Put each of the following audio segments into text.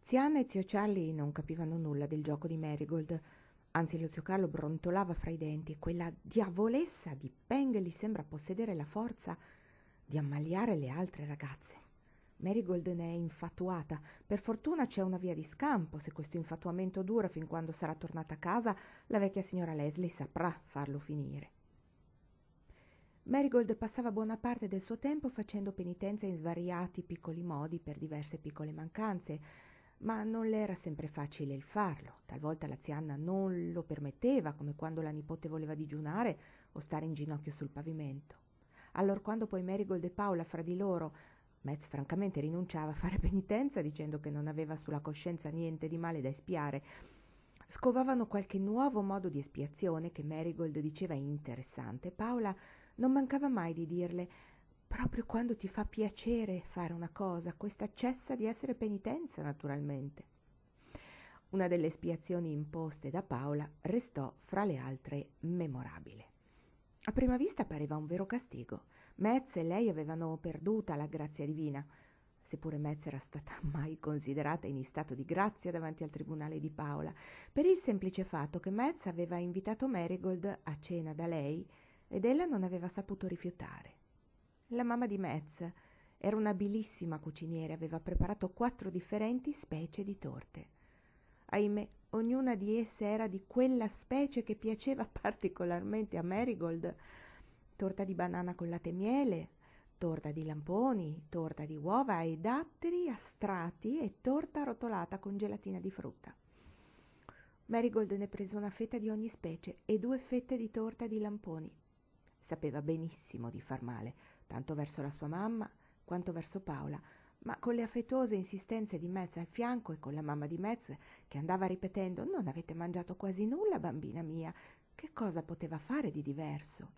Zia Anna e zio Charlie non capivano nulla del gioco di Marigold, anzi lo zio Carlo brontolava fra i denti e quella diavolessa di Peng gli sembra possedere la forza di ammaliare le altre ragazze. Marigold ne è infatuata. Per fortuna c'è una via di scampo. Se questo infatuamento dura fin quando sarà tornata a casa, la vecchia signora Leslie saprà farlo finire. Marigold passava buona parte del suo tempo facendo penitenza in svariati piccoli modi per diverse piccole mancanze, ma non le era sempre facile il farlo. Talvolta la zia Anna non lo permetteva, come quando la nipote voleva digiunare o stare in ginocchio sul pavimento. Allorquando poi Marigold e Paola fra di loro, Metz francamente rinunciava a fare penitenza dicendo che non aveva sulla coscienza niente di male da espiare, scovavano qualche nuovo modo di espiazione che Marigold diceva interessante. Paola non mancava mai di dirle: proprio quando ti fa piacere fare una cosa, questa cessa di essere penitenza, naturalmente. Una delle espiazioni imposte da Paola restò fra le altre memorabile. A prima vista pareva un vero castigo. Metz e lei avevano perduta la grazia divina, seppure Metz era stata mai considerata in stato di grazia davanti al tribunale di Paola, per il semplice fatto che Metz aveva invitato Marigold a cena da lei ed ella non aveva saputo rifiutare. La mamma di Metz era un'abilissima cuciniera e aveva preparato 4 differenti specie di torte. Ahimè, ognuna di esse era di quella specie che piaceva particolarmente a Marigold: torta di banana con latte e miele, torta di lamponi, torta di uova e datteri a strati e torta arrotolata con gelatina di frutta. Marigold ne prese una fetta di ogni specie e 2 fette di torta di lamponi. Sapeva benissimo di far male, tanto verso la sua mamma quanto verso Paola, ma con le affettuose insistenze di Metz al fianco e con la mamma di Metz che andava ripetendo: «Non avete mangiato quasi nulla, bambina mia, che cosa poteva fare di diverso?»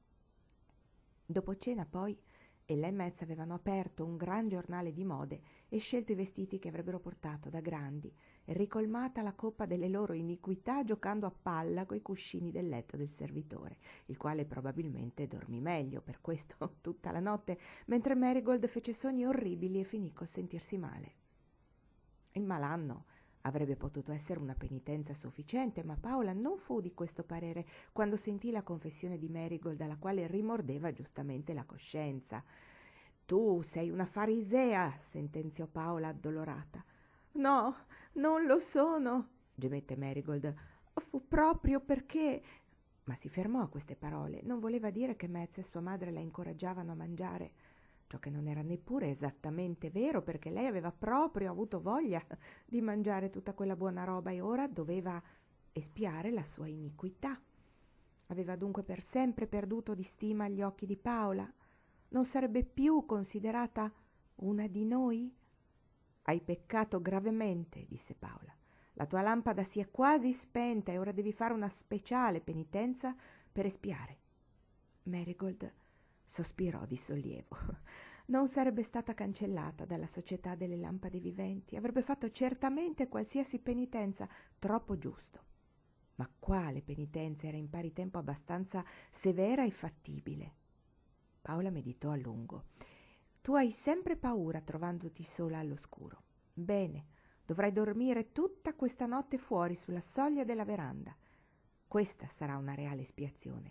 Dopo cena poi ella e Metz avevano aperto un gran giornale di mode e scelto i vestiti che avrebbero portato da grandi e ricolmata la coppa delle loro iniquità giocando a palla coi cuscini del letto del servitore, il quale probabilmente dormì meglio per questo tutta la notte, mentre Marigold fece sogni orribili e finì col sentirsi male. Il malanno avrebbe potuto essere una penitenza sufficiente, ma Paola non fu di questo parere quando sentì la confessione di Marigold, alla quale rimordeva giustamente la coscienza. «Tu sei una farisea», sentenziò Paola addolorata. «No, non lo sono», gemette Marigold. «Fu proprio perché…» Ma si fermò a queste parole. Non voleva dire che Metz e sua madre la incoraggiavano a mangiare, ciò che non era neppure esattamente vero, perché lei aveva proprio avuto voglia di mangiare tutta quella buona roba e ora doveva espiare la sua iniquità. Aveva dunque per sempre perduto di stima agli occhi di Paola. Non sarebbe più considerata una di noi? «Hai peccato gravemente», disse Paola. «La tua lampada si è quasi spenta e ora devi fare una speciale penitenza per espiare». Marigold sospirò di sollievo. Non sarebbe stata cancellata dalla società delle lampade viventi, avrebbe fatto certamente qualsiasi penitenza, troppo giusto. Ma quale penitenza era in pari tempo abbastanza severa e fattibile? Paola meditò a lungo. «Tu hai sempre paura trovandoti sola all'oscuro. Bene, dovrai dormire tutta questa notte fuori sulla soglia della veranda. Questa sarà una reale espiazione».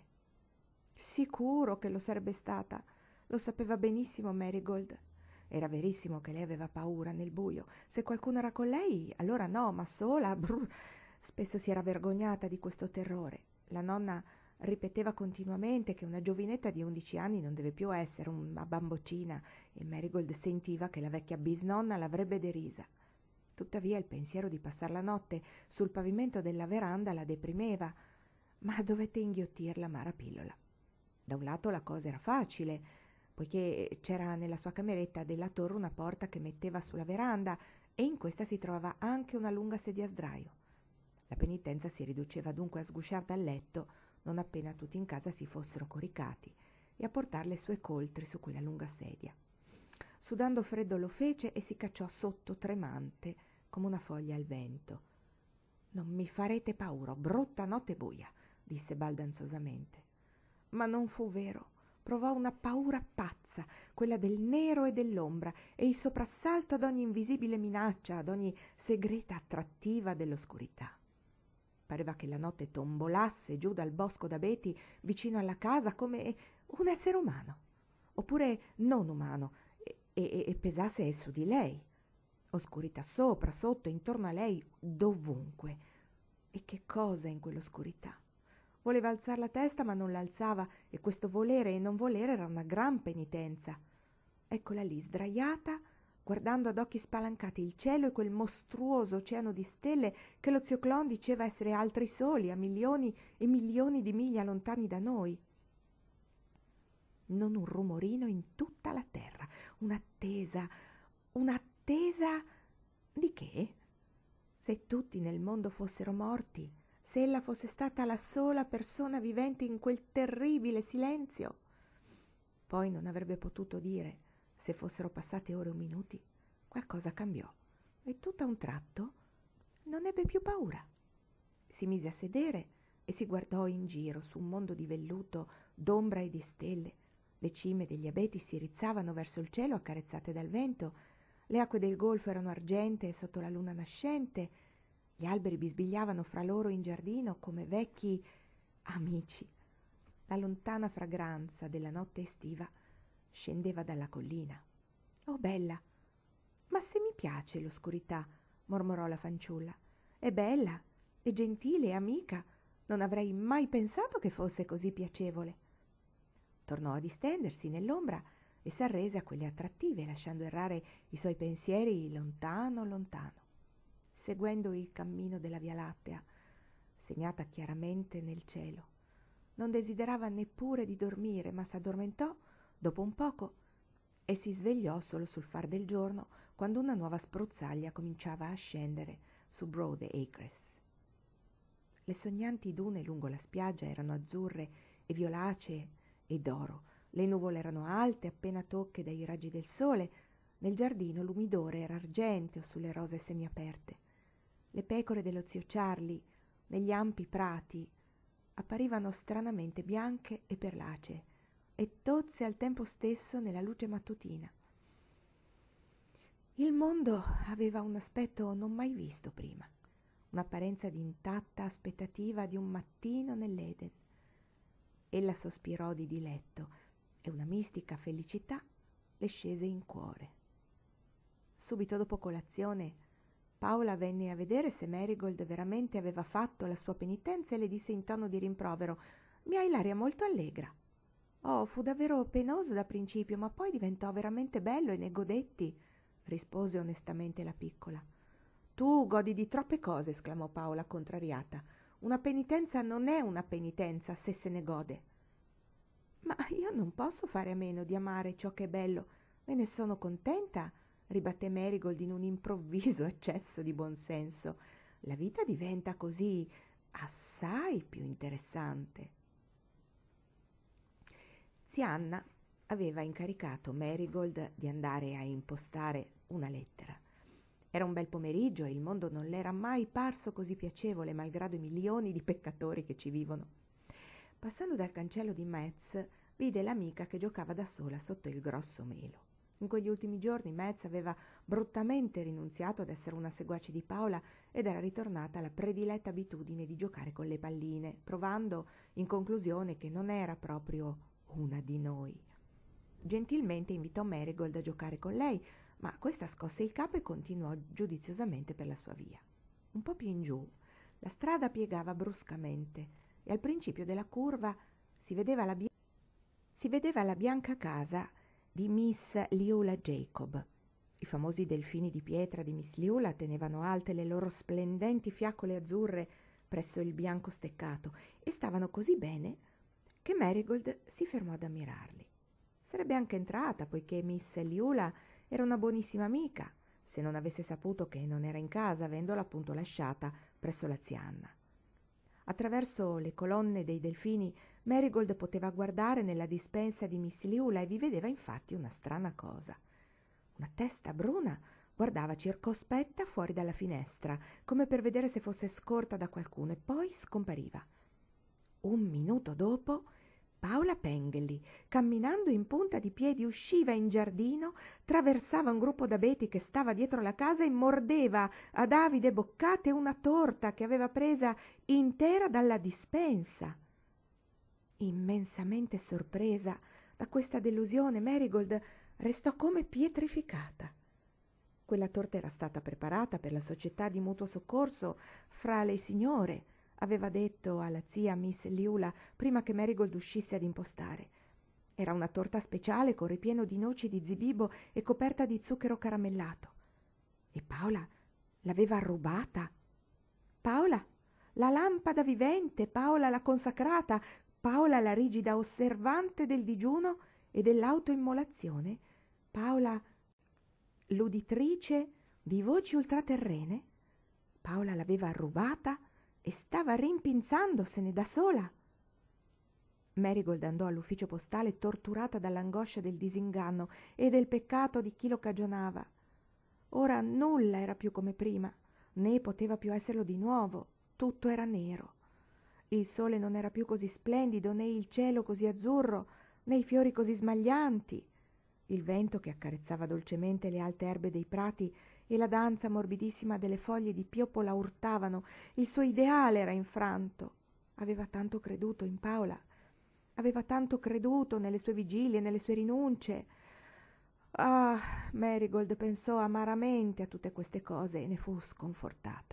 Sicuro che lo sarebbe stata. Lo sapeva benissimo Marigold. Era verissimo che lei aveva paura nel buio. Se qualcuno era con lei, allora no, ma sola, brr, spesso si era vergognata di questo terrore. La nonna ripeteva continuamente che una giovinetta di 11 anni non deve più essere una bamboccina e Marigold sentiva che la vecchia bisnonna l'avrebbe derisa. Tuttavia il pensiero di passar la notte sul pavimento della veranda la deprimeva, ma dovette inghiottir l'amara pillola. Da un lato la cosa era facile, poiché c'era nella sua cameretta della torre una porta che metteva sulla veranda e in questa si trovava anche una lunga sedia a sdraio. La penitenza si riduceva dunque a sgusciar dal letto non appena tutti in casa si fossero coricati e a portar le sue coltri su quella lunga sedia. Sudando freddo lo fece e si cacciò sotto tremante come una foglia al vento. «Non mi farete paura, brutta notte buia», disse baldanzosamente. Ma non fu vero. Provò una paura pazza, quella del nero e dell'ombra, e il soprassalto ad ogni invisibile minaccia, ad ogni segreta attrattiva dell'oscurità. Pareva che la notte tombolasse giù dal bosco d'abeti vicino alla casa come un essere umano, oppure non umano, e pesasse su di lei. Oscurità sopra, sotto, intorno a lei, dovunque. E che cosa in quell'oscurità? Voleva alzar la testa ma non l'alzava, e questo volere e non volere era una gran penitenza. Eccola lì, sdraiata, guardando ad occhi spalancati il cielo e quel mostruoso oceano di stelle che lo zio Clon diceva essere altri soli a milioni e milioni di miglia lontani da noi. Non un rumorino in tutta la terra, un'attesa di che? Se tutti nel mondo fossero morti, se ella fosse stata la sola persona vivente in quel terribile silenzio. Poi non avrebbe potuto dire, se fossero passate ore o minuti, qualcosa cambiò e tutto a un tratto non ebbe più paura. Si mise a sedere e si guardò in giro su un mondo di velluto, d'ombra e di stelle. Le cime degli abeti si rizzavano verso il cielo accarezzate dal vento, le acque del golfo erano argentee sotto la luna nascente, gli alberi bisbigliavano fra loro in giardino come vecchi amici. La lontana fragranza della notte estiva scendeva dalla collina. «Oh, bella! Ma se mi piace l'oscurità», mormorò la fanciulla. «È bella, è gentile, è amica. Non avrei mai pensato che fosse così piacevole». Tornò a distendersi nell'ombra e s'arrese a quelle attrattive, lasciando errare i suoi pensieri lontano, lontano, seguendo il cammino della Via Lattea, segnata chiaramente nel cielo. Non desiderava neppure di dormire, ma s'addormentò dopo un poco e si svegliò solo sul far del giorno, quando una nuova spruzzaglia cominciava a scendere su Broad Acres. Le sognanti dune lungo la spiaggia erano azzurre e violacee e d'oro. Le nuvole erano alte, appena tocche dai raggi del sole. Nel giardino l'umidore era argenteo sulle rose semiaperte. Le pecore dello zio Charlie, negli ampi prati, apparivano stranamente bianche e perlacee e tozze al tempo stesso nella luce mattutina. Il mondo aveva un aspetto non mai visto prima, un'apparenza di intatta aspettativa di un mattino nell'Eden. Ella sospirò di diletto e una mistica felicità le scese in cuore. Subito dopo colazione Paola venne a vedere se Marigold veramente aveva fatto la sua penitenza e le disse in tono di rimprovero: «Mi hai l'aria molto allegra». «Oh, fu davvero penoso da principio, ma poi diventò veramente bello e ne godetti», rispose onestamente la piccola. «Tu godi di troppe cose», esclamò Paola contrariata. «Una penitenza non è una penitenza se se ne gode». «Ma io non posso fare a meno di amare ciò che è bello, e ne sono contenta», ribatté Marigold in un improvviso eccesso di buonsenso. «La vita diventa così assai più interessante». Zia Anna aveva incaricato Marigold di andare a impostare una lettera. Era un bel pomeriggio e il mondo non le era mai parso così piacevole, malgrado i milioni di peccatori che ci vivono. Passando dal cancello di Metz, vide l'amica che giocava da sola sotto il grosso melo. In quegli ultimi giorni Metz aveva bruttamente rinunziato ad essere una seguace di Paola ed era ritornata alla prediletta abitudine di giocare con le palline, provando in conclusione che non era proprio una di noi. Gentilmente invitò Marigold a giocare con lei, ma questa scosse il capo e continuò giudiziosamente per la sua via. Un po' più in giù la strada piegava bruscamente e al principio della curva si vedeva la bianca casa di Miss Liula Jacob. I famosi delfini di pietra di Miss Liula tenevano alte le loro splendenti fiaccole azzurre presso il bianco steccato e stavano così bene che Marigold si fermò ad ammirarli. Sarebbe anche entrata, poiché Miss Liula era una buonissima amica, se non avesse saputo che non era in casa, avendola appunto lasciata presso la zia Anna. Attraverso le colonne dei delfini Marigold poteva guardare nella dispensa di Miss Liula e vi vedeva infatti una strana cosa. Una testa bruna guardava circospetta fuori dalla finestra, come per vedere se fosse scorta da qualcuno, e poi scompariva. Un minuto dopo Paola Pengelly, camminando in punta di piedi, usciva in giardino, traversava un gruppo d'abeti che stava dietro la casa e mordeva ad avide boccate una torta che aveva presa intera dalla dispensa. Immensamente sorpresa da questa delusione, Marigold restò come pietrificata. Quella torta era stata preparata per la società di mutuo soccorso fra le signore, aveva detto alla zia Miss Liula prima che Marigold uscisse ad impostare. Era una torta speciale con ripieno di noci di zibibo e coperta di zucchero caramellato. E Paola l'aveva rubata. Paola, la lampada vivente, Paola la consacrata, Paola la rigida osservante del digiuno e dell'autoimmolazione, Paola l'uditrice di voci ultraterrene. Paola l'aveva rubata e stava rimpinzandosene da sola. Marigold andò all'ufficio postale torturata dall'angoscia del disinganno e del peccato di chi lo cagionava. Ora nulla era più come prima, né poteva più esserlo di nuovo. Tutto era nero. Il sole non era più così splendido, né il cielo così azzurro, né i fiori così smaglianti. Il vento che accarezzava dolcemente le alte erbe dei prati e la danza morbidissima delle foglie di pioppo la urtavano. Il suo ideale era infranto. Aveva tanto creduto in Paola, aveva tanto creduto nelle sue vigilie, nelle sue rinunce. Ah, Marigold pensò amaramente a tutte queste cose e ne fu sconfortata.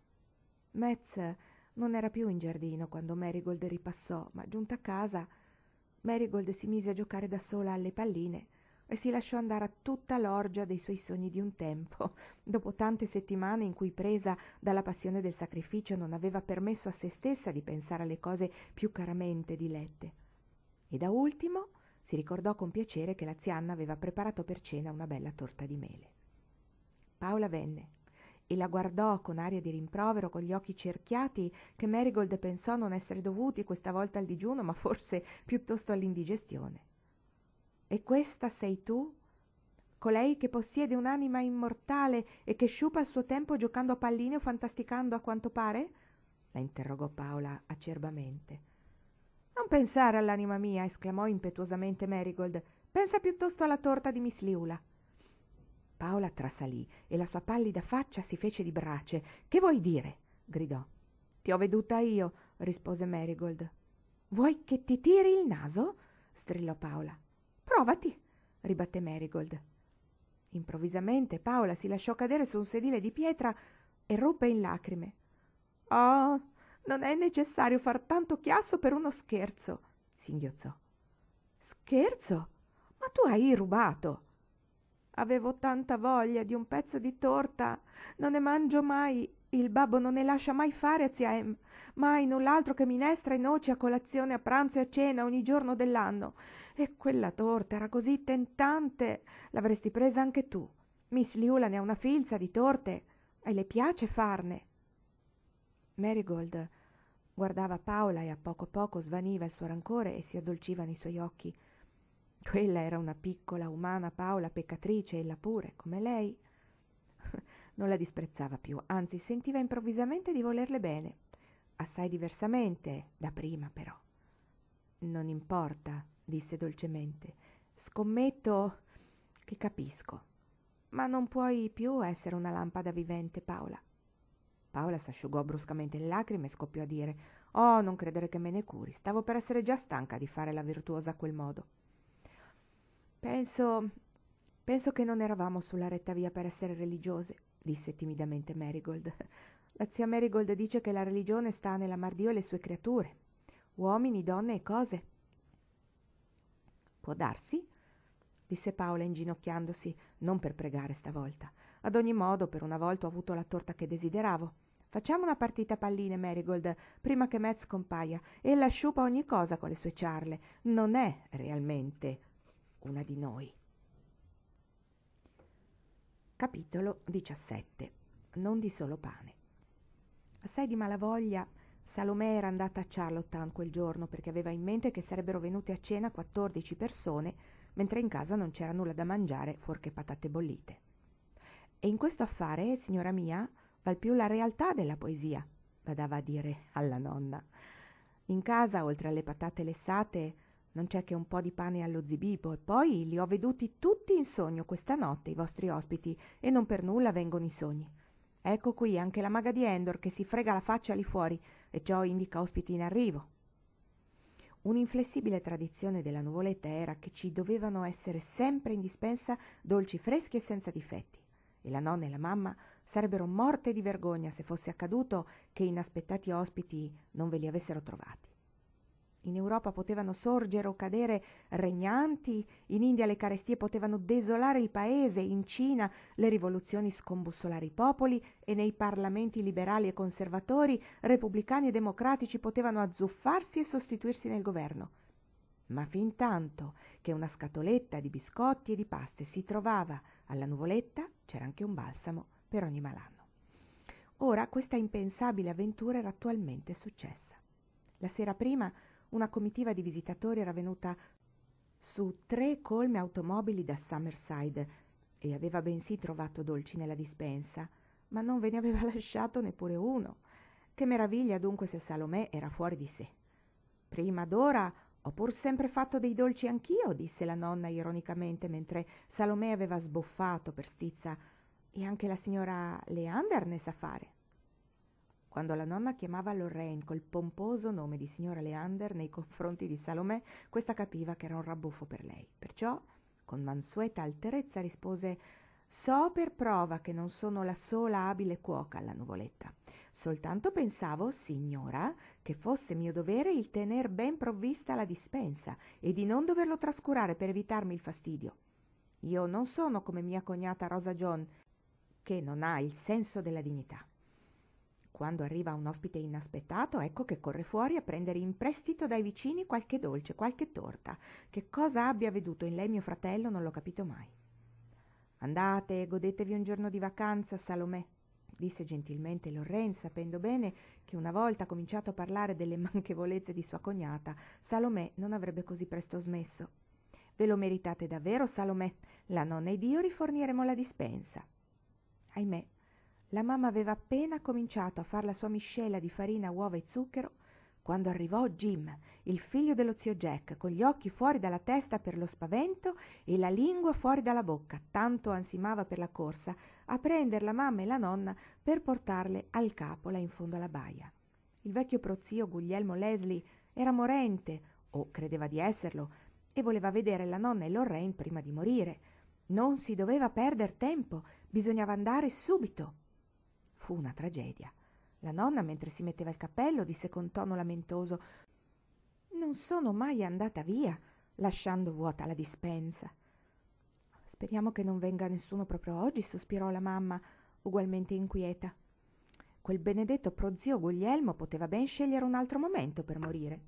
Metz non era più in giardino quando Marigold ripassò, ma giunta a casa Marigold si mise a giocare da sola alle palline e si lasciò andare a tutta l'orgia dei suoi sogni di un tempo, dopo tante settimane in cui, presa dalla passione del sacrificio, non aveva permesso a se stessa di pensare alle cose più caramente dilette. E da ultimo si ricordò con piacere che la zia Anna aveva preparato per cena una bella torta di mele. Paola venne e la guardò con aria di rimprovero, con gli occhi cerchiati, che Marigold pensò non essere dovuti questa volta al digiuno, ma forse piuttosto all'indigestione. «E questa sei tu? Colei che possiede un'anima immortale e che sciupa il suo tempo giocando a palline o fantasticando a quanto pare?» la interrogò Paola acerbamente. «Non pensare all'anima mia», esclamò impetuosamente Marigold. «Pensa piuttosto alla torta di Miss Liula». Paola trasalì e la sua pallida faccia si fece di brace. «Che vuoi dire?» gridò. «Ti ho veduta io», rispose Marigold. «Vuoi che ti tiri il naso?» strillò Paola. «Provati», ribatté Marigold. Improvvisamente Paola si lasciò cadere su un sedile di pietra e ruppe in lacrime. «Oh, non è necessario far tanto chiasso per uno scherzo», singhiozzò. «Scherzo? Ma tu hai rubato!» «Avevo tanta voglia di un pezzo di torta. Non ne mangio mai. Il babbo non ne lascia mai fare a zia Em. Mai null'altro che minestra e noci a colazione, a pranzo e a cena ogni giorno dell'anno. E quella torta era così tentante. L'avresti presa anche tu. Miss Liula ne ha una filza di torte e le piace farne». Marigold guardava Paola e a poco svaniva il suo rancore e si addolcivano i suoi occhi. Quella era una piccola, umana Paola, peccatrice, ella pure, come lei. Non la disprezzava più, anzi sentiva improvvisamente di volerle bene, assai diversamente da prima però. «Non importa», disse dolcemente, «scommetto che capisco, ma non puoi più essere una lampada vivente, Paola». Paola s'asciugò bruscamente le lacrime e scoppiò a dire: «Oh, non credere che me ne curi, stavo per essere già stanca di fare la virtuosa a quel modo». Penso che non eravamo sulla retta via per essere religiose», disse timidamente Marigold. «La zia Marigold dice che la religione sta nell'amar Dio e le sue creature, uomini, donne e cose». «Può darsi», disse Paola inginocchiandosi, non per pregare stavolta. «Ad ogni modo, per una volta ho avuto la torta che desideravo. Facciamo una partita a palline, Marigold, prima che Metz compaia. Ella sciupa ogni cosa con le sue ciarle. Non è realmente una di noi». Capitolo 17. Non di solo pane. Assai di malavoglia Salomè era andata a Charlottetown quel giorno perché aveva in mente che sarebbero venute a cena 14 persone, mentre in casa non c'era nulla da mangiare fuorché patate bollite. «E in questo affare, signora mia, val più la realtà della poesia», badava a dire alla nonna. «In casa, oltre alle patate lessate, non c'è che un po' di pane allo zibibo, e poi li ho veduti tutti in sogno questa notte, i vostri ospiti, e non per nulla vengono i sogni. Ecco qui anche la maga di Endor che si frega la faccia lì fuori, e ciò indica ospiti in arrivo. Un'inflessibile tradizione della nuvoletta era che ci dovevano essere sempre in dispensa dolci freschi e senza difetti, e la nonna e la mamma sarebbero morte di vergogna se fosse accaduto che inaspettati ospiti non ve li avessero trovati. In Europa potevano sorgere o cadere regnanti, in India le carestie potevano desolare il paese, in Cina le rivoluzioni scombussolare i popoli, e nei parlamenti liberali e conservatori, repubblicani e democratici potevano azzuffarsi e sostituirsi nel governo. Ma fin tanto che una scatoletta di biscotti e di paste si trovava alla nuvoletta, c'era anche un balsamo per ogni malanno. Ora questa impensabile avventura era attualmente successa. La sera prima una comitiva di visitatori era venuta su 3 colme automobili da Summerside e aveva bensì trovato dolci nella dispensa, ma non ve ne aveva lasciato neppure uno. Che meraviglia dunque se Salomè era fuori di sé. Prima d'ora ho pur sempre fatto dei dolci anch'io, disse la nonna ironicamente, mentre Salomè aveva sboffato per stizza. E anche la signora Leander ne sa fare. Quando la nonna chiamava Lorraine col pomposo nome di signora Leander nei confronti di Salomè, questa capiva che era un rabbuffo per lei. Perciò, con mansueta alterezza, rispose: «So per prova che non sono la sola abile cuoca alla nuvoletta. Soltanto pensavo, signora, che fosse mio dovere il tener ben provvista la dispensa e di non doverlo trascurare per evitarmi il fastidio. Io non sono come mia cognata Rosa John, che non ha il senso della dignità. Quando arriva un ospite inaspettato, ecco che corre fuori a prendere in prestito dai vicini qualche dolce, qualche torta. Che cosa abbia veduto in lei mio fratello non l'ho capito mai». «Andate, godetevi un giorno di vacanza, Salomè», disse gentilmente Lorraine, sapendo bene che una volta cominciato a parlare delle manchevolezze di sua cognata, Salomè non avrebbe così presto smesso. «Ve lo meritate davvero, Salomè. La nonna ed io riforniremo la dispensa». Ahimè, la mamma aveva appena cominciato a far la sua miscela di farina, uova e zucchero quando arrivò Jim, il figlio dello zio Jack, con gli occhi fuori dalla testa per lo spavento e la lingua fuori dalla bocca, tanto ansimava per la corsa, a prendere la mamma e la nonna per portarle al capo là in fondo alla baia. Il vecchio prozio Guglielmo Leslie era morente, o credeva di esserlo, e voleva vedere la nonna e Lorraine prima di morire. Non si doveva perdere tempo, bisognava andare subito. Fu una tragedia. La nonna, mentre si metteva il cappello, disse con tono lamentoso: «Non sono mai andata via, lasciando vuota la dispensa». «Speriamo che non venga nessuno proprio oggi», sospirò la mamma, ugualmente inquieta. Quel benedetto prozio Guglielmo poteva ben scegliere un altro momento per morire.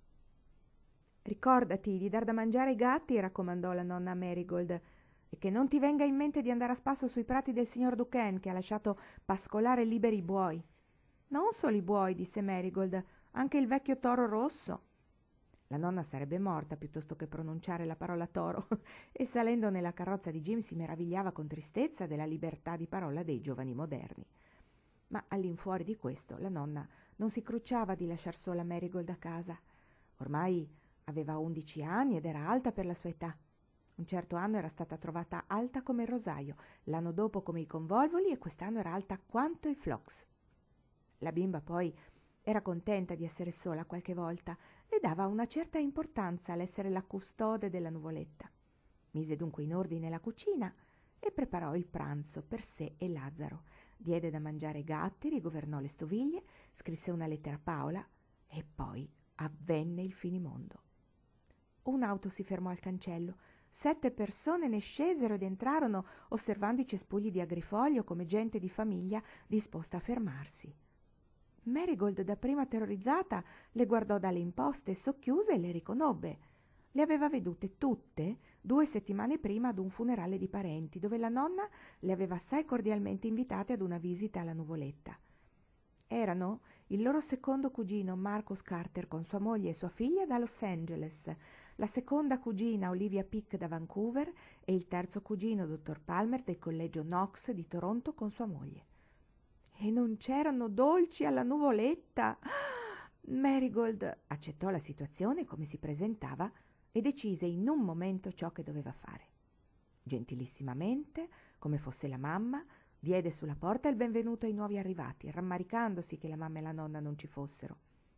«Ricordati di dar da mangiare ai gatti», raccomandò la nonna Marigold, «e che non ti venga in mente di andare a spasso sui prati del signor Duquesne, che ha lasciato pascolare liberi i buoi». «Non solo i buoi», disse Marigold, «anche il vecchio toro rosso». La nonna sarebbe morta piuttosto che pronunciare la parola toro e salendo nella carrozza di Jim si meravigliava con tristezza della libertà di parola dei giovani moderni. Ma all'infuori di questo la nonna non si crucciava di lasciar sola Marigold a casa. Ormai aveva 11 anni ed era alta per la sua età. Un certo anno era stata trovata alta come il rosaio, l'anno dopo come i convolvoli e quest'anno era alta quanto i phlox. La bimba poi era contenta di essere sola qualche volta, le dava una certa importanza all'essere la custode della nuvoletta. Mise dunque in ordine la cucina e preparò il pranzo per sé e Lazzaro, diede da mangiare ai gatti, rigovernò le stoviglie, scrisse una lettera a Paola e poi avvenne il finimondo. Un'auto si fermò al cancello. 7 persone ne scesero ed entrarono, osservando i cespugli di agrifoglio come gente di famiglia disposta a fermarsi. Marigold, dapprima terrorizzata, le guardò dalle imposte, socchiuse e le riconobbe. Le aveva vedute tutte 2 settimane prima ad un funerale di parenti, dove la nonna le aveva assai cordialmente invitate ad una visita alla nuvoletta. Erano il loro secondo cugino Marcus Carter con sua moglie e sua figlia da Los Angeles, la seconda cugina Olivia Pick da Vancouver e il terzo cugino Dr. Palmer del collegio Knox di Toronto con sua moglie. E non c'erano dolci alla nuvoletta. Marigold accettò la situazione come si presentava e decise in un momento ciò che doveva fare. Gentilissimamente, come fosse la mamma, diede sulla porta il benvenuto ai nuovi arrivati, rammaricandosi che la mamma e la nonna non ci fossero.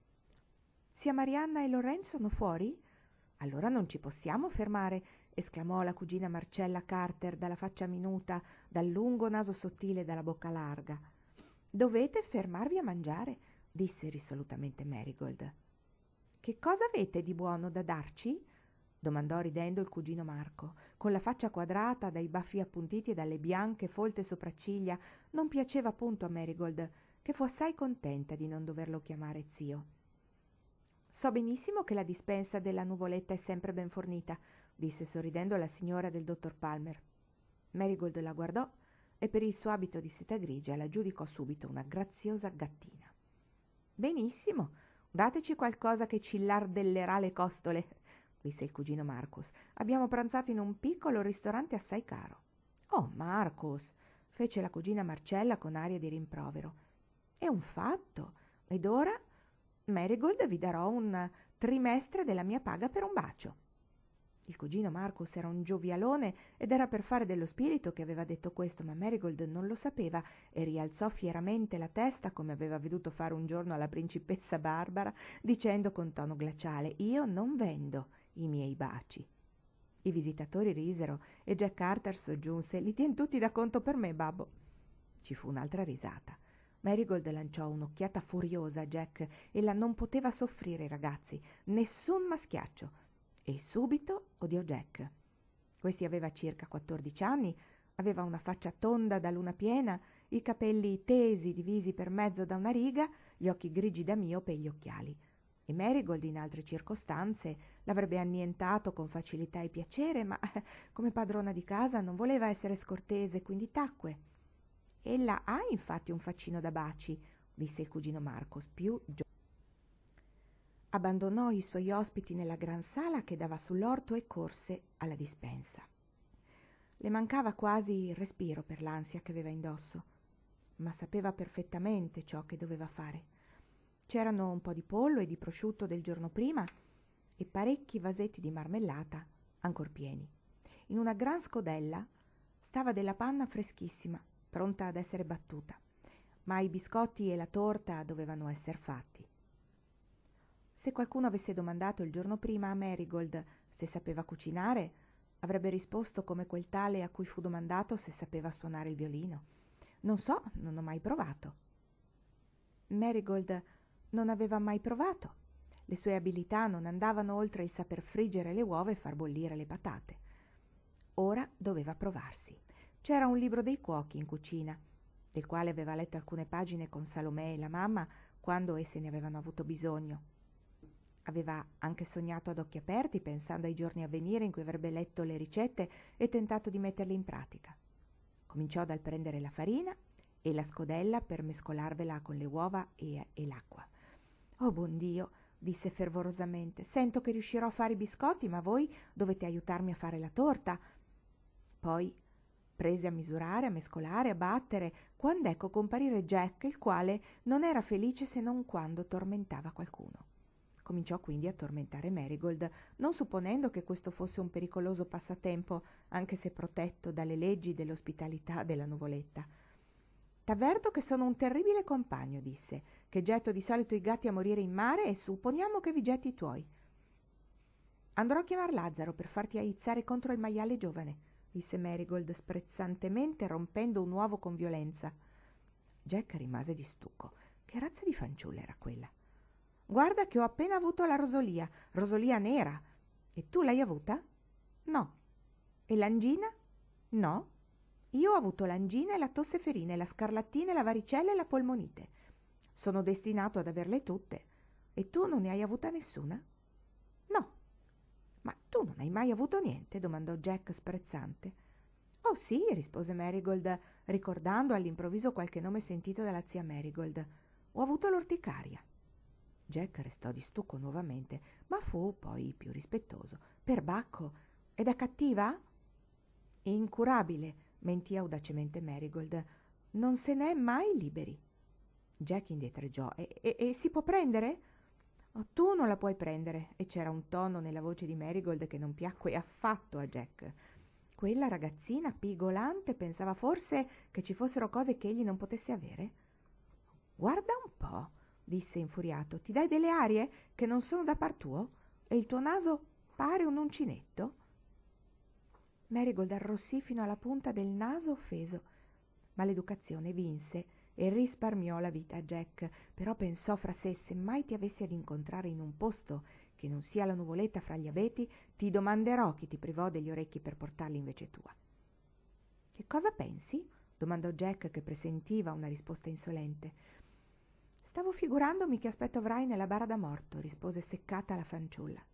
«Zia Marianna e Lorenzo sono fuori? Allora non ci possiamo fermare», esclamò la cugina Marcella Carter dalla faccia minuta, dal lungo naso sottile e dalla bocca larga. «Dovete fermarvi a mangiare», disse risolutamente Marigold. «Che cosa avete di buono da darci?» domandò ridendo il cugino Marco, con la faccia quadrata dai baffi appuntiti e dalle bianche folte sopracciglia. Non piaceva appunto a Marigold, che fu assai contenta di non doverlo chiamare zio. «So benissimo che la dispensa della Nuvoletta è sempre ben fornita», disse sorridendo la signora del dottor Palmer. Marigold la guardò e per il suo abito di seta grigia la giudicò subito una graziosa gattina. «Benissimo, dateci qualcosa che ci lardellerà le costole», disse il cugino Marcus. «Abbiamo pranzato in un piccolo ristorante assai caro». «Oh, Marcus», fece la cugina Marcella con aria di rimprovero. «È un fatto. Ed ora, Marigold, vi darò un trimestre della mia paga per un bacio». Il cugino Marcus era un giovialone ed era per fare dello spirito che aveva detto questo, ma Marigold non lo sapeva e rialzò fieramente la testa, come aveva veduto fare un giorno alla principessa Barbara, dicendo con tono glaciale: «Io non vendo i miei baci». I visitatori risero e Jack Carter soggiunse: «Li tien tutti da conto per me, babbo». Ci fu un'altra risata. Marigold lanciò un'occhiata furiosa a Jack. Ella non poteva soffrire i ragazzi, nessun maschiaccio, e subito odiò Jack. Questi aveva circa 14 anni, aveva una faccia tonda da luna piena, i capelli tesi divisi per mezzo da una riga, gli occhi grigi da miope e gli occhiali. E Marigold in altre circostanze l'avrebbe annientato con facilità e piacere, ma come padrona di casa non voleva essere scortese, quindi tacque. «Ella ha infatti un faccino da baci», disse il cugino Marcos, più abbandonò i suoi ospiti nella gran sala che dava sull'orto e corse alla dispensa. Le mancava quasi il respiro per l'ansia che aveva indosso, ma sapeva perfettamente ciò che doveva fare. C'erano un po' di pollo e di prosciutto del giorno prima e parecchi vasetti di marmellata ancor pieni. In una gran scodella stava della panna freschissima, pronta ad essere battuta, ma i biscotti e la torta dovevano essere fatti. Se qualcuno avesse domandato il giorno prima a Marigold se sapeva cucinare, avrebbe risposto come quel tale a cui fu domandato se sapeva suonare il violino: «Non so, non ho mai provato». Marigold non aveva mai provato. Le sue abilità non andavano oltre il saper friggere le uova e far bollire le patate. Ora doveva provarsi. C'era un libro dei cuochi in cucina, del quale aveva letto alcune pagine con Salomè e la mamma quando esse ne avevano avuto bisogno. Aveva anche sognato ad occhi aperti, pensando ai giorni a venire in cui avrebbe letto le ricette e tentato di metterle in pratica. Cominciò dal prendere la farina e la scodella per mescolarvela con le uova e l'acqua. «Oh, buon Dio», disse fervorosamente, «sento che riuscirò a fare i biscotti, ma voi dovete aiutarmi a fare la torta». Poi prese a misurare, a mescolare, a battere, quando ecco comparire Jack, il quale non era felice se non quando tormentava qualcuno. Cominciò quindi a tormentare Marigold, non supponendo che questo fosse un pericoloso passatempo, anche se protetto dalle leggi dell'ospitalità della Nuvoletta. «T'avverto che sono un terribile compagno», disse, «che getto di solito i gatti a morire in mare e supponiamo che vi getti i tuoi». «Andrò a chiamar Lazzaro per farti aizzare contro il maiale giovane», disse Marigold sprezzantemente, rompendo un uovo con violenza. Jack rimase di stucco. Che razza di fanciulla era quella? «Guarda che ho appena avuto la rosolia nera. E tu l'hai avuta?» «No». «E l'angina?» «No». «Io ho avuto l'angina e la tosseferina e la scarlattina e la varicella e la polmonite. Sono destinato ad averle tutte. E tu non ne hai avuta nessuna?» «No». «Ma tu non hai mai avuto niente?» domandò Jack sprezzante. «Oh sì», rispose Marigold, ricordando all'improvviso qualche nome sentito dalla zia Marigold. «Ho avuto l'orticaria». Jack restò di stucco nuovamente, ma fu poi più rispettoso. «Perbacco? Ed è cattiva?» «Incurabile», mentì audacemente Marigold. «Non se n'è mai liberi». Jack indietreggiò. E si può prendere?» «Oh, tu non la puoi prendere», e c'era un tono nella voce di Marigold che non piacque affatto a Jack. Quella ragazzina pigolante pensava forse che ci fossero cose che egli non potesse avere? «Guarda un po'», disse infuriato, «ti dai delle arie che non sono da par tuo? E il tuo naso pare un uncinetto?» Marigold arrossì fino alla punta del naso offeso, ma l'educazione vinse e risparmiò la vita a Jack. Però pensò fra sé: se mai ti avessi ad incontrare in un posto che non sia la nuvoletta fra gli abeti, ti domanderò chi ti privò degli orecchi per portarli invece tua. «Che cosa pensi?» domandò Jack, che presentiva una risposta insolente. «Stavo figurandomi che aspetto avrai nella bara da morto», rispose seccata la fanciulla.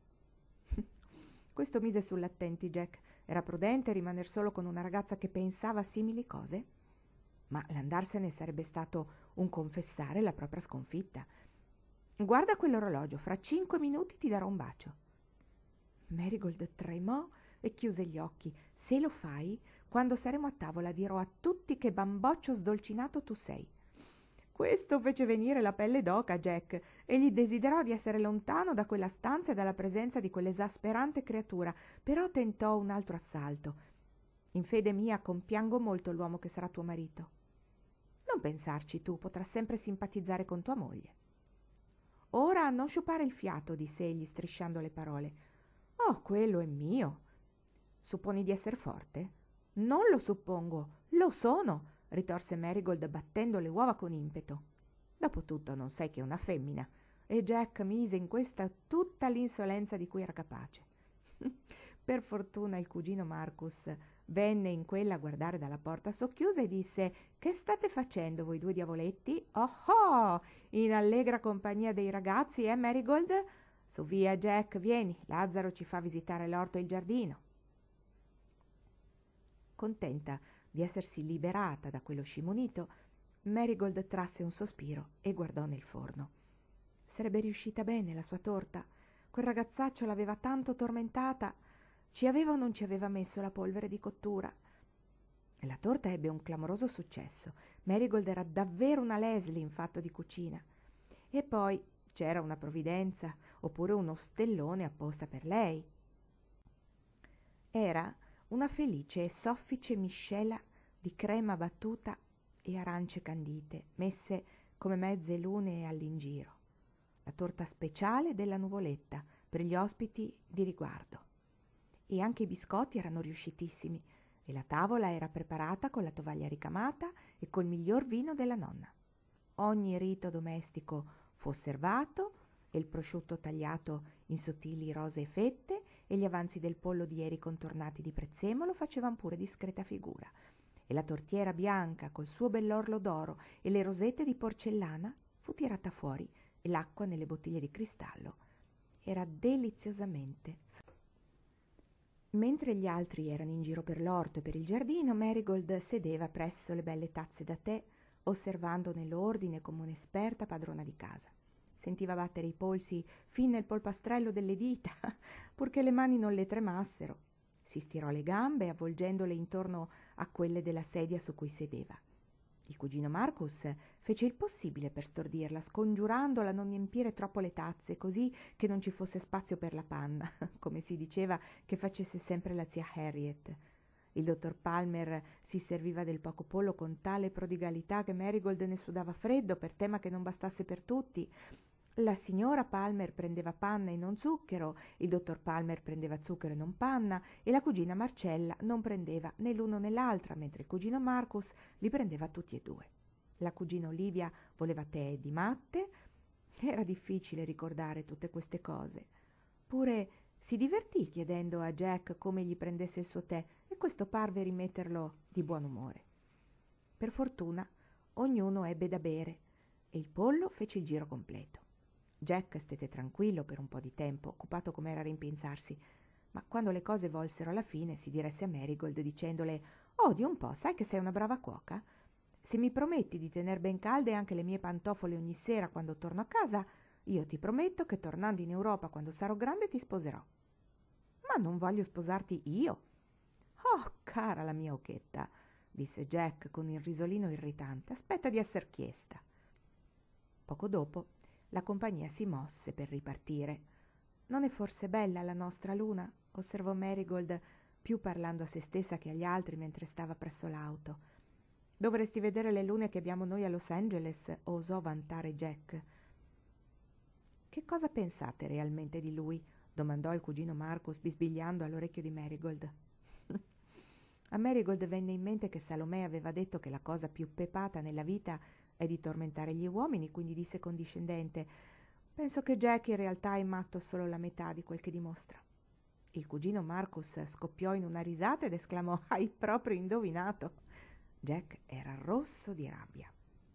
Questo mise sull'attenti Jack. Era prudente rimaner solo con una ragazza che pensava simili cose? Ma l'andarsene sarebbe stato un confessare la propria sconfitta. «Guarda quell'orologio, fra 5 minuti ti darò un bacio». Marigold tremò e chiuse gli occhi. «Se lo fai, quando saremo a tavola dirò a tutti che bamboccio sdolcinato tu sei». Questo fece venire la pelle d'oca a Jack e gli desiderò di essere lontano da quella stanza e dalla presenza di quell'esasperante creatura, però tentò un altro assalto. «In fede mia compiango molto l'uomo che sarà tuo marito». «Non pensarci tu, potrà sempre simpatizzare con tua moglie». «Ora non sciupare il fiato», disse egli strisciando le parole. «Oh, quello è mio». «Supponi di esser forte?» «Non lo suppongo, lo sono», ritorse Marigold battendo le uova con impeto. «Dopotutto non sei che una femmina», e Jack mise in questa tutta l'insolenza di cui era capace. Per fortuna il cugino Marcus venne in quella a guardare dalla porta socchiusa e disse: «Che state facendo voi due diavoletti?» «Oh oh, in allegra compagnia dei ragazzi, Marigold? Su via, Jack, vieni, Lazzaro ci fa visitare l'orto e il giardino». Contenta di essersi liberata da quello scimunito, Marigold trasse un sospiro e guardò nel forno. Sarebbe riuscita bene la sua torta? Quel ragazzaccio l'aveva tanto tormentata. Ci aveva o non ci aveva messo la polvere di cottura? La torta ebbe un clamoroso successo. Marigold era davvero una Leslie in fatto di cucina. E poi c'era una provvidenza, oppure uno stellone apposta per lei. Era una felice e soffice miscela di crema battuta e arance candite, messe come mezze lune all'ingiro. La torta speciale della nuvoletta per gli ospiti di riguardo. E anche i biscotti erano riuscitissimi e la tavola era preparata con la tovaglia ricamata e col miglior vino della nonna. Ogni rito domestico fu osservato e il prosciutto tagliato in sottili rosee fette e gli avanzi del pollo di ieri contornati di prezzemolo facevano pure discreta figura, e la tortiera bianca col suo bell'orlo d'oro e le rosette di porcellana fu tirata fuori e l'acqua nelle bottiglie di cristallo era deliziosamente. Mentre gli altri erano in giro per l'orto e per il giardino, Marigold sedeva presso le belle tazze da tè, osservando nell'ordine come un'esperta padrona di casa. Sentiva battere i polsi fin nel polpastrello delle dita, purché le mani non le tremassero. Si stirò le gambe, avvolgendole intorno a quelle della sedia su cui sedeva. Il cugino Marcus fece il possibile per stordirla, scongiurandola a non riempire troppo le tazze, così che non ci fosse spazio per la panna, come si diceva che facesse sempre la zia Harriet. Il dottor Palmer si serviva del poco pollo con tale prodigalità che Marigold ne sudava freddo per tema che non bastasse per tutti. La signora Palmer prendeva panna e non zucchero, il dottor Palmer prendeva zucchero e non panna, e la cugina Marcella non prendeva né l'uno né l'altra, mentre il cugino Marcus li prendeva tutti e due. La cugina Olivia voleva tè di matte. Era difficile ricordare tutte queste cose. Pure si divertì chiedendo a Jack come gli prendesse il suo tè, e questo parve rimetterlo di buon umore. Per fortuna ognuno ebbe da bere e il pollo fece il giro completo. Jack stette tranquillo per un po' di tempo, occupato com'era a rimpinzarsi, ma quando le cose volsero alla fine si diresse a Marigold dicendole: «Odio un po', sai che sei una brava cuoca? Se mi prometti di tener ben calde anche le mie pantofole ogni sera quando torno a casa, io ti prometto che tornando in Europa quando sarò grande ti sposerò». «Ma non voglio sposarti io». «Oh, cara la mia occhetta», disse Jack con il risolino irritante, «aspetta di esser chiesta». Poco dopo La compagnia si mosse per ripartire. «Non è forse bella la nostra luna?» osservò Marigold, più parlando a se stessa che agli altri mentre stava presso l'auto. «Dovresti vedere le lune che abbiamo noi a Los Angeles», osò vantare Jack. «Che cosa pensate realmente di lui?» domandò il cugino Marcus, bisbigliando all'orecchio di Marigold. A Marigold venne in mente che Salomè aveva detto che la cosa più pepata nella vita è di tormentare gli uomini, quindi disse condiscendente: «Penso che Jack in realtà è matto solo la metà di quel che dimostra». Il cugino Marcus scoppiò in una risata ed esclamò: «Hai proprio indovinato!» Jack era rosso di rabbia.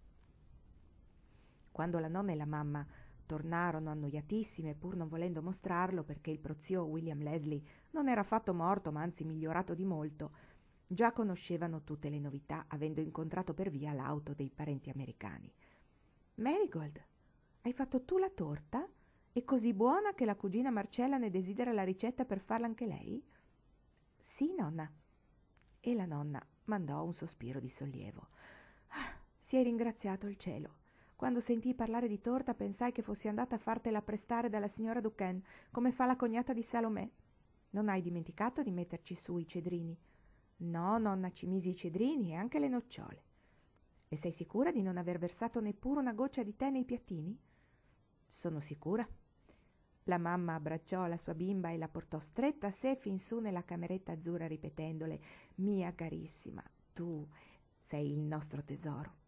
Quando la nonna e la mamma tornarono annoiatissime, pur non volendo mostrarlo perché il prozio William Leslie non era affatto morto, ma anzi migliorato di molto, già conoscevano tutte le novità, avendo incontrato per via l'auto dei parenti americani. «Marigold, hai fatto tu la torta? È così buona che la cugina Marcella ne desidera la ricetta per farla anche lei?» «Sì, nonna». E la nonna mandò un sospiro di sollievo. «Si è ringraziato il cielo. Quando sentii parlare di torta pensai che fossi andata a fartela prestare dalla signora Duquesne, come fa la cognata di Salomè. Non hai dimenticato di metterci su i cedrini?» «No, nonna, ci misi i cedrini e anche le nocciole». «E sei sicura di non aver versato neppure una goccia di tè nei piattini?» «Sono sicura». La mamma abbracciò la sua bimba e la portò stretta a sé fin su nella cameretta azzurra, ripetendole: «Mia carissima, tu sei il nostro tesoro».